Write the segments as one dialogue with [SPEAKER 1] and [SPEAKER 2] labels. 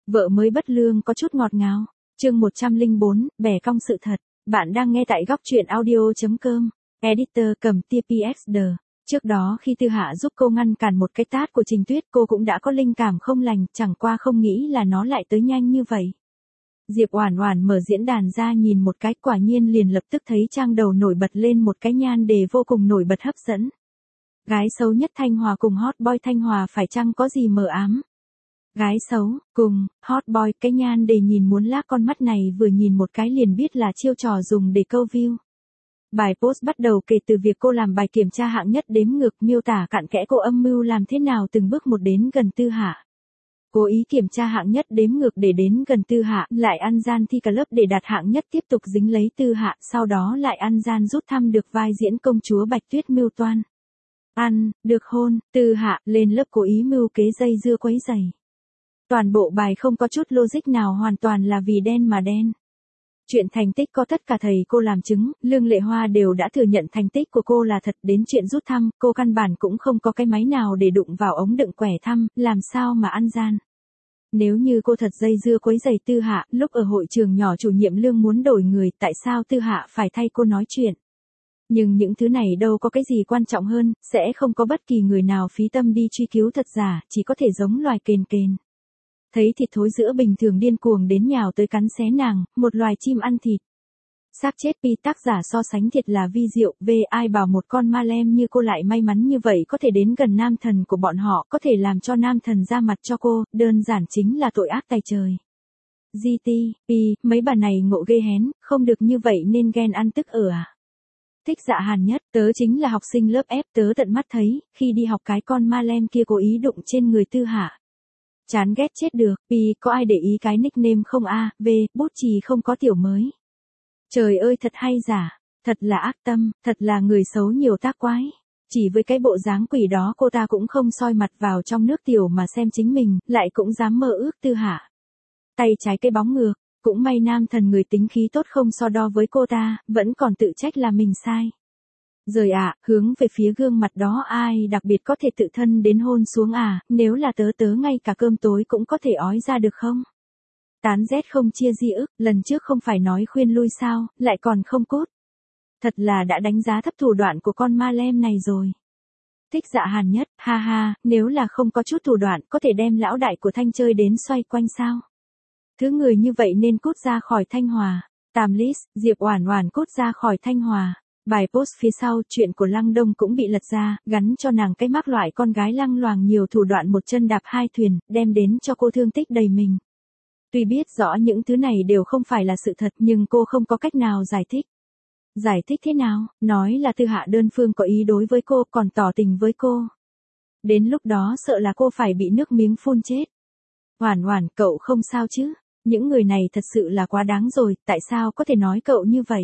[SPEAKER 1] Vợ mới bất lương có chút ngọt ngào. Chương 104, bẻ cong sự thật. Bạn đang nghe tại góc truyện audio.com. Editor cầm tia PXD. Trước đó khi Tư Hạ giúp cô ngăn cản một cái tát của Trình Tuyết, cô cũng đã có linh cảm không lành, chẳng qua không nghĩ là nó lại tới nhanh như vậy. Diệp Oản Oản mở diễn đàn ra nhìn một cái, quả nhiên liền lập tức thấy trang đầu nổi bật lên một cái nhan đề vô cùng nổi bật hấp dẫn. Gái xấu nhất Thanh Hòa cùng hot boy Thanh Hòa phải chăng có gì mờ ám? Gái xấu, cùng, hot boy, cái nhan đề nhìn muốn lác con mắt này vừa nhìn một cái liền biết là chiêu trò dùng để câu view. Bài post bắt đầu kể từ việc cô làm bài kiểm tra hạng nhất đếm ngược, miêu tả cặn kẽ cô âm mưu làm thế nào từng bước một đến gần Tư Hạ. Cố ý kiểm tra hạng nhất đếm ngược để đến gần Tư Hạ, lại ăn gian thi cả lớp để đạt hạng nhất, tiếp tục dính lấy Tư Hạ, sau đó lại ăn gian rút thăm được vai diễn công chúa Bạch Tuyết mưu toan. Ăn, được hôn, Tư Hạ, lên lớp cố ý mưu kế dây dưa quấy rầy. Toàn bộ bài không có chút logic nào, hoàn toàn là vì đen mà đen. Chuyện thành tích có tất cả thầy cô làm chứng, Lương Lệ Hoa đều đã thừa nhận thành tích của cô là thật, đến chuyện rút thăm, cô căn bản cũng không có cái máy nào để đụng vào ống đựng quẻ thăm, làm sao mà ăn gian. Nếu như cô thật dây dưa quấy rầy Tư Hạ, lúc ở hội trường nhỏ chủ nhiệm Lương muốn đổi người, tại sao Tư Hạ phải thay cô nói chuyện? Nhưng những thứ này đâu có cái gì quan trọng hơn, sẽ không có bất kỳ người nào phí tâm đi truy cứu thật giả, chỉ có thể giống loài kền kền. Thấy thịt thối giữa bình thường điên cuồng đến nhào tới cắn xé nàng, một loài chim ăn thịt. Xác chết pi, tác giả so sánh thiệt là vi diệu, ai bảo một con ma lem như cô lại may mắn như vậy có thể đến gần nam thần của bọn họ, có thể làm cho nam thần ra mặt cho cô, đơn giản chính là tội ác tày trời. GT, pi, mấy bà này ngộ ghê hén, không được như vậy nên ghen ăn tức ở à. Thích Dạ Hàn Nhất, tớ chính là học sinh lớp F, tớ tận mắt thấy, khi đi học cái con ma lem kia cố ý đụng trên người Tư Hạ. Chán ghét chết được, Pi, có ai để ý cái nickname không a, bút chì không có tiểu mới. Trời ơi thật hay giả, thật là ác tâm, thật là người xấu nhiều tác quái. Chỉ với cái bộ dáng quỷ đó cô ta cũng không soi mặt vào trong nước tiểu mà xem chính mình, lại cũng dám mơ ước Tư Hạ. Tay trái cái bóng ngược, cũng may nam thần người tính khí tốt không so đo với cô ta, vẫn còn tự trách là mình sai. Rời ạ, hướng về phía gương mặt đó, ai đặc biệt có thể tự thân đến hôn xuống à, nếu là tớ ngay cả cơm tối cũng có thể ói ra được không? Tán rét không chia di ức, lần trước không phải nói khuyên lui sao, lại còn không cốt. Thật là đã đánh giá thấp thủ đoạn của con ma lem này rồi. Thích Dạ Hàn Nhất, ha ha, nếu là không có chút thủ đoạn có thể đem lão đại của Thanh chơi đến xoay quanh sao? Thứ người như vậy nên cút ra khỏi Thanh Hòa. Tam list, Diệp Oản Oản cút ra khỏi Thanh Hòa. Bài post phía sau, chuyện của Lăng Đông cũng bị lật ra, gắn cho nàng cái mác loại con gái lăng loàng nhiều thủ đoạn một chân đạp hai thuyền, đem đến cho cô thương tích đầy mình. Tuy biết rõ những thứ này đều không phải là sự thật nhưng cô không có cách nào giải thích. Giải thích thế nào? Nói là Tư Hạ đơn phương có ý đối với cô, còn tỏ tình với cô. Đến lúc đó sợ là cô phải bị nước miếng phun chết. Oản Oản, cậu không sao chứ? Những người này thật sự là quá đáng rồi, tại sao có thể nói cậu như vậy?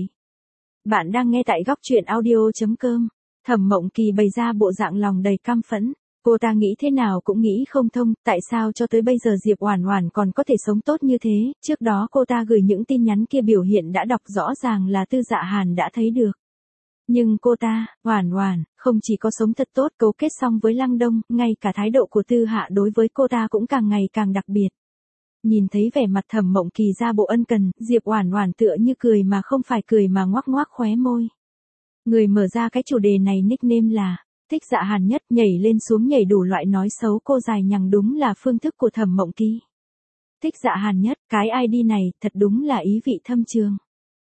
[SPEAKER 1] Bạn đang nghe tại góc truyện audio.com. Thẩm Mộng Kỳ bày ra bộ dạng lòng đầy căm phẫn. Cô ta nghĩ thế nào cũng nghĩ không thông, tại sao cho tới bây giờ Diệp Oản Oản còn có thể sống tốt như thế, trước đó cô ta gửi những tin nhắn kia biểu hiện đã đọc rõ ràng là Tư Dạ Hàn đã thấy được. Nhưng cô ta, Oản Oản, không chỉ có sống thật tốt cấu kết xong với Lăng Đông, ngay cả thái độ của Tư Hạ đối với cô ta cũng càng ngày càng đặc biệt. Nhìn thấy vẻ mặt Thẩm Mộng Kỳ ra bộ ân cần, Diệp Oản Oản tựa như cười mà không phải cười mà ngoác ngoác khóe môi. Người mở ra cái chủ đề này nickname là Thích Dạ Hàn Nhất, nhảy lên xuống nhảy đủ loại nói xấu cô dài nhằng, đúng là phương thức của Thẩm Mộng Kỳ. Thích Dạ Hàn Nhất, cái ID này thật đúng là ý vị thâm trường.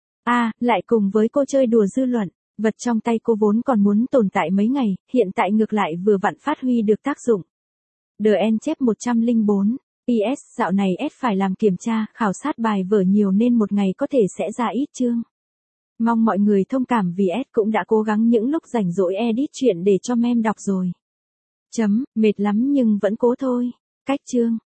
[SPEAKER 1] Lại cùng với cô chơi đùa dư luận, vật trong tay cô vốn còn muốn tồn tại mấy ngày, hiện tại ngược lại vừa vặn phát huy được tác dụng. DN chép 104. PS, dạo này S phải làm kiểm tra, khảo sát bài vở nhiều nên một ngày có thể sẽ ra ít chương. Mong mọi người thông cảm vì S cũng đã cố gắng những lúc rảnh rỗi edit chuyện để cho mem đọc rồi. Mệt lắm nhưng vẫn cố thôi. Cách chương.